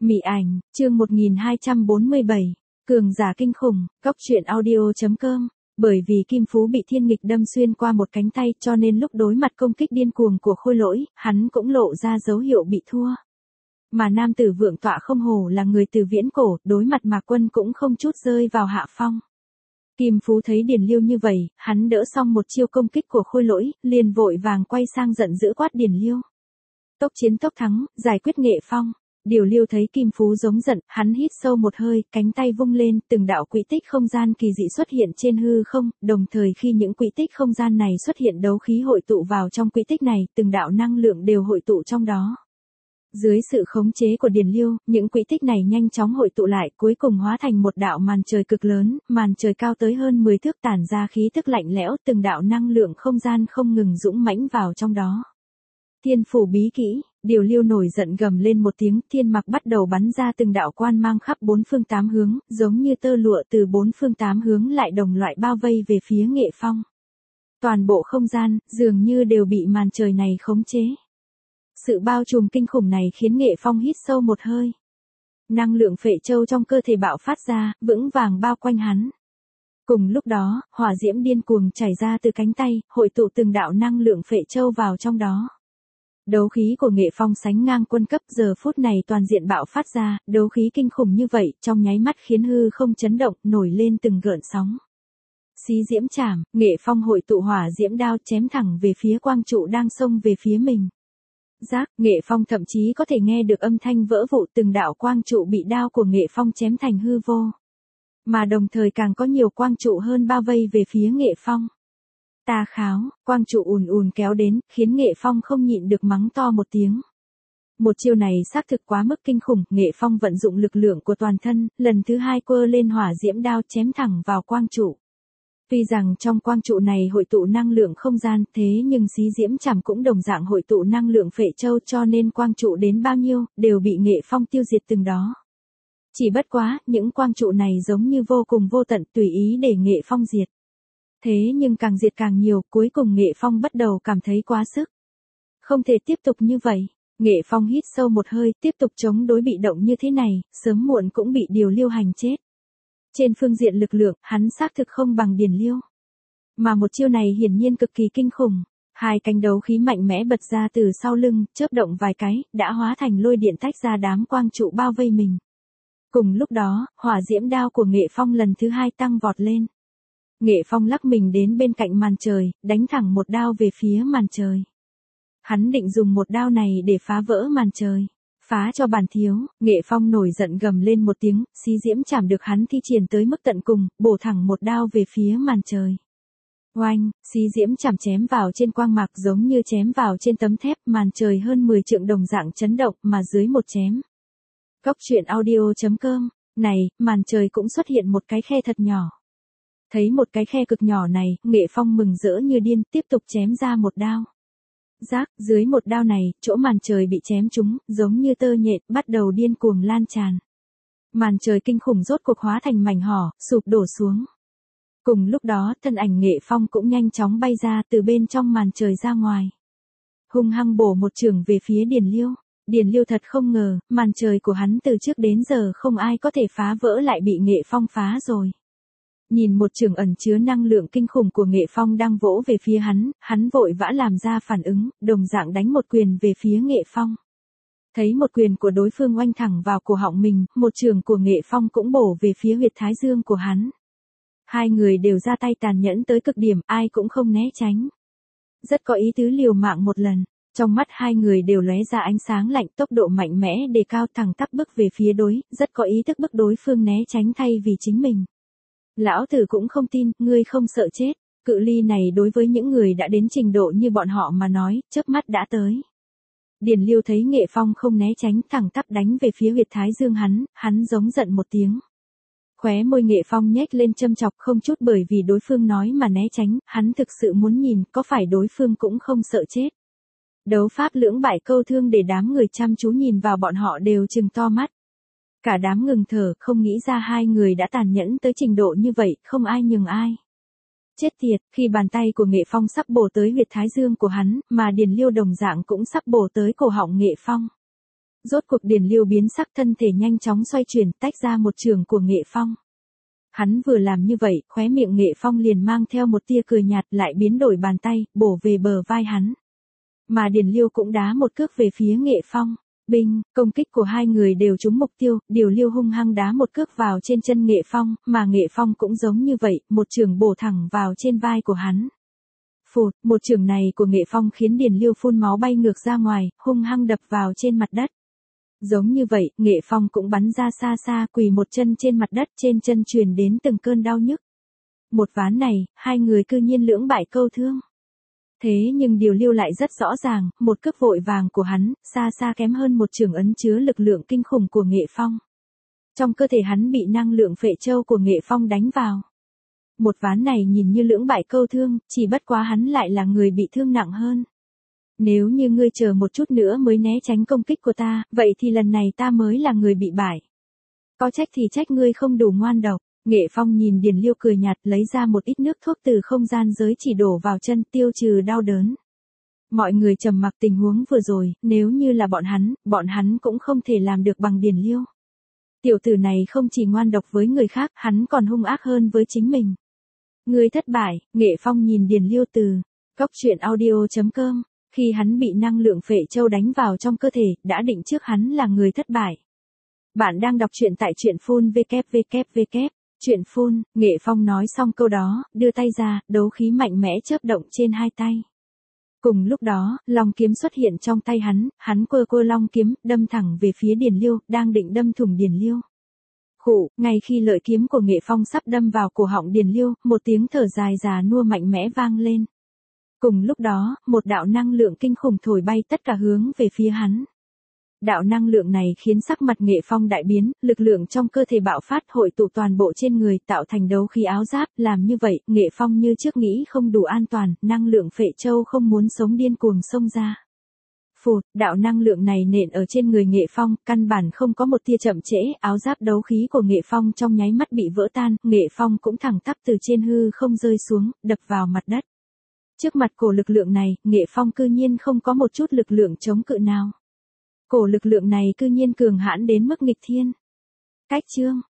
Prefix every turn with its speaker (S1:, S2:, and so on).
S1: Mị ảnh, chương 1247, cường giả kinh khủng, góc truyện audio.com. Bởi vì Kim Phú bị thiên nghịch đâm xuyên qua một cánh tay cho nên lúc đối mặt công kích điên cuồng của Khôi Lỗi, hắn cũng lộ ra dấu hiệu bị thua. Mà nam tử Vượng Tọa không hổ là người từ viễn cổ, đối mặt Mạc Quân cũng không chút rơi vào hạ phong. Kim Phú thấy Điền Liêu như vậy, hắn đỡ xong một chiêu công kích của Khôi Lỗi, liền vội vàng quay sang giận dữ quát Điền Liêu. Tốc chiến tốc thắng, giải quyết Nghệ Phong. Điền Liêu thấy Kim Phú giống giận, hắn hít sâu một hơi, cánh tay vung lên, từng đạo quỹ tích không gian kỳ dị xuất hiện trên hư không, đồng thời khi những quỹ tích không gian này xuất hiện đấu khí hội tụ vào trong quỹ tích này, từng đạo năng lượng đều hội tụ trong đó. Dưới sự khống chế của Điền Liêu, những quỹ tích này nhanh chóng hội tụ lại, cuối cùng hóa thành một đạo màn trời cực lớn, màn trời cao tới hơn 10 thước tản ra khí tức lạnh lẽo, từng đạo năng lượng không gian không ngừng dũng mãnh vào trong đó. Thiên phủ bí kỹ, Điền Liêu nổi giận gầm lên một tiếng, thiên mặc bắt đầu bắn ra từng đạo quan mang khắp bốn phương tám hướng, giống như tơ lụa từ bốn phương tám hướng lại đồng loại bao vây về phía Nghệ Phong. Toàn bộ không gian, dường như đều bị màn trời này khống chế. Sự bao trùm kinh khủng này khiến Nghệ Phong hít sâu một hơi. Năng lượng phệ châu trong cơ thể bạo phát ra, vững vàng bao quanh hắn. Cùng lúc đó, hỏa diễm điên cuồng chảy ra từ cánh tay, hội tụ từng đạo năng lượng phệ châu vào trong đó. Đấu khí của Nghệ Phong sánh ngang quân cấp, giờ phút này toàn diện bạo phát ra, đấu khí kinh khủng như vậy, trong nháy mắt khiến hư không chấn động, nổi lên từng gợn sóng. Xí diễm chảm, Nghệ Phong hội tụ hỏa diễm đao chém thẳng về phía quang trụ đang xông về phía mình. Giác, Nghệ Phong thậm chí có thể nghe được âm thanh vỡ vụn từng đạo quang trụ bị đao của Nghệ Phong chém thành hư vô. Mà đồng thời càng có nhiều quang trụ hơn bao vây về phía Nghệ Phong. Ta kháo, quang trụ ùn ùn kéo đến, khiến Nghệ Phong không nhịn được mắng to một tiếng. Một chiêu này xác thực quá mức kinh khủng, Nghệ Phong vận dụng lực lượng của toàn thân, lần thứ hai quơ lên hỏa diễm đao chém thẳng vào quang trụ. Tuy rằng trong quang trụ này hội tụ năng lượng không gian, thế nhưng xí diễm chảm cũng đồng dạng hội tụ năng lượng phệ châu cho nên quang trụ đến bao nhiêu, đều bị Nghệ Phong tiêu diệt từng đó. Chỉ bất quá, những quang trụ này giống như vô cùng vô tận tùy ý để Nghệ Phong diệt. Thế nhưng càng diệt càng nhiều, cuối cùng Nghệ Phong bắt đầu cảm thấy quá sức. Không thể tiếp tục như vậy. Nghệ Phong hít sâu một hơi, tiếp tục chống đối bị động như thế này, sớm muộn cũng bị Điền Liêu hành chết. Trên phương diện lực lượng, hắn xác thực không bằng Điền Liêu. Mà một chiêu này hiển nhiên cực kỳ kinh khủng. Hai cánh đấu khí mạnh mẽ bật ra từ sau lưng, chớp động vài cái, đã hóa thành lôi điện tách ra đám quang trụ bao vây mình. Cùng lúc đó, hỏa diễm đao của Nghệ Phong lần thứ hai tăng vọt lên. Nghệ Phong lắc mình đến bên cạnh màn trời, đánh thẳng một đao về phía màn trời. Hắn định dùng một đao này để phá vỡ màn trời. Phá cho bản thiếu, Nghệ Phong nổi giận gầm lên một tiếng, xí diễm chảm được hắn thi triển tới mức tận cùng, bổ thẳng một đao về phía màn trời. Oanh, xí diễm chảm chém vào trên quang mạc giống như chém vào trên tấm thép, màn trời hơn 10 trượng đồng dạng chấn động mà dưới một chém. Góc truyện audio.com, này, màn trời cũng xuất hiện một cái khe thật nhỏ. Thấy một cái khe cực nhỏ này, Nghệ Phong mừng rỡ như điên, tiếp tục chém ra một đao. Rác, dưới một đao này, chỗ màn trời bị chém trúng, giống như tơ nhện, bắt đầu điên cuồng lan tràn. Màn trời kinh khủng rốt cuộc hóa thành mảnh hỏ, sụp đổ xuống. Cùng lúc đó, thân ảnh Nghệ Phong cũng nhanh chóng bay ra từ bên trong màn trời ra ngoài. Hung hăng bổ một chưởng về phía Điền Liêu. Điền Liêu thật không ngờ, màn trời của hắn từ trước đến giờ không ai có thể phá vỡ lại bị Nghệ Phong phá rồi. Nhìn một chưởng ẩn chứa năng lượng kinh khủng của Nghệ Phong đang vỗ về phía hắn vội vã làm ra phản ứng, đồng dạng đánh một quyền về phía Nghệ Phong. Thấy một quyền của đối phương oanh thẳng vào cổ họng mình, một chưởng của Nghệ Phong cũng bổ về phía huyệt thái dương của hắn. Hai người đều ra tay tàn nhẫn tới cực điểm, ai cũng không né tránh. Rất có ý tứ liều mạng một lần. Trong mắt hai người đều lóe ra ánh sáng lạnh, tốc độ mạnh mẽ đề cao thẳng tắp bước về phía đối, rất có ý thức bức đối phương né tránh thay vì chính mình. Lão tử cũng không tin, ngươi không sợ chết. Cự ly này đối với những người đã đến trình độ như bọn họ mà nói, chớp mắt đã tới. Điền Liêu thấy Nghệ Phong không né tránh, thẳng tắp đánh về phía huyệt thái dương hắn giống giận một tiếng. Khóe môi Nghệ Phong nhếch lên châm chọc, không chút bởi vì đối phương nói mà né tránh, hắn thực sự muốn nhìn, có phải đối phương cũng không sợ chết. Đấu pháp lưỡng bại câu thương để đám người chăm chú nhìn vào bọn họ đều trừng to mắt. Cả đám ngừng thở, không nghĩ ra hai người đã tàn nhẫn tới trình độ như vậy, không ai nhường ai. Chết tiệt, khi bàn tay của Nghệ Phong sắp bổ tới huyệt thái dương của hắn, mà Điền Liêu đồng dạng cũng sắp bổ tới cổ họng Nghệ Phong. Rốt cuộc Điền Liêu biến sắc, thân thể nhanh chóng xoay chuyển, tách ra một chưởng của Nghệ Phong. Hắn vừa làm như vậy, khóe miệng Nghệ Phong liền mang theo một tia cười nhạt, lại biến đổi bàn tay, bổ về bờ vai hắn. Mà Điền Liêu cũng đá một cước về phía Nghệ Phong. Binh, công kích của hai người đều trúng mục tiêu, Điền Liêu hung hăng đá một cước vào trên chân Nghệ Phong, mà Nghệ Phong cũng giống như vậy, một chưởng bổ thẳng vào trên vai của hắn. Phụt, một chưởng này của Nghệ Phong khiến Điền Liêu phun máu bay ngược ra ngoài, hung hăng đập vào trên mặt đất. Giống như vậy, Nghệ Phong cũng bắn ra xa xa, quỳ một chân trên mặt đất, trên chân truyền đến từng cơn đau nhức. Một ván này, hai người cư nhiên lưỡng bại câu thương. Thế nhưng Điền Liêu lại rất rõ ràng, một cước vội vàng của hắn, xa xa kém hơn một chưởng ấn chứa lực lượng kinh khủng của Nghệ Phong. Trong cơ thể hắn bị năng lượng phệ châu của Nghệ Phong đánh vào. Một ván này nhìn như lưỡng bại câu thương, chỉ bất quá hắn lại là người bị thương nặng hơn. Nếu như ngươi chờ một chút nữa mới né tránh công kích của ta, vậy thì lần này ta mới là người bị bại. Có trách thì trách ngươi không đủ ngoan độc. Nghệ Phong nhìn Điền Liêu cười nhạt, lấy ra một ít nước thuốc từ không gian giới chỉ đổ vào chân, tiêu trừ đau đớn. Mọi người trầm mặc tình huống vừa rồi, nếu như là bọn hắn cũng không thể làm được bằng Điền Liêu. Tiểu tử này không chỉ ngoan độc với người khác, hắn còn hung ác hơn với chính mình. Ngươi thất bại. Nghệ Phong nhìn Điền Liêu từ góc truyện audio.com. Khi hắn bị năng lượng phệ châu đánh vào trong cơ thể, đã định trước hắn là người thất bại. Bạn đang đọc truyện tại truyện phun www. Truyện phun, Nghệ Phong nói xong câu đó, đưa tay ra, đấu khí mạnh mẽ chớp động trên hai tay. Cùng lúc đó, long kiếm xuất hiện trong tay hắn quơ long kiếm, đâm thẳng về phía Điền Liêu, đang định đâm thủng Điền Liêu. Khụ, ngay khi lợi kiếm của Nghệ Phong sắp đâm vào cổ họng Điền Liêu, một tiếng thở dài già nua mạnh mẽ vang lên. Cùng lúc đó, một đạo năng lượng kinh khủng thổi bay tất cả hướng về phía hắn. Đạo năng lượng này khiến sắc mặt Nghệ Phong đại biến, lực lượng trong cơ thể bạo phát hội tụ toàn bộ trên người tạo thành đấu khí áo giáp, làm như vậy, Nghệ Phong như trước nghĩ không đủ an toàn, năng lượng phệ châu không muốn sống điên cuồng xông ra. Phụt, đạo năng lượng này nện ở trên người Nghệ Phong, căn bản không có một tia chậm trễ, áo giáp đấu khí của Nghệ Phong trong nháy mắt bị vỡ tan, Nghệ Phong cũng thẳng tắp từ trên hư không rơi xuống, đập vào mặt đất. Trước mặt cổ lực lượng này, Nghệ Phong cư nhiên không có một chút lực lượng chống cự nào. Cổ lực lượng này cư nhiên cường hãn đến mức nghịch thiên. Cách chương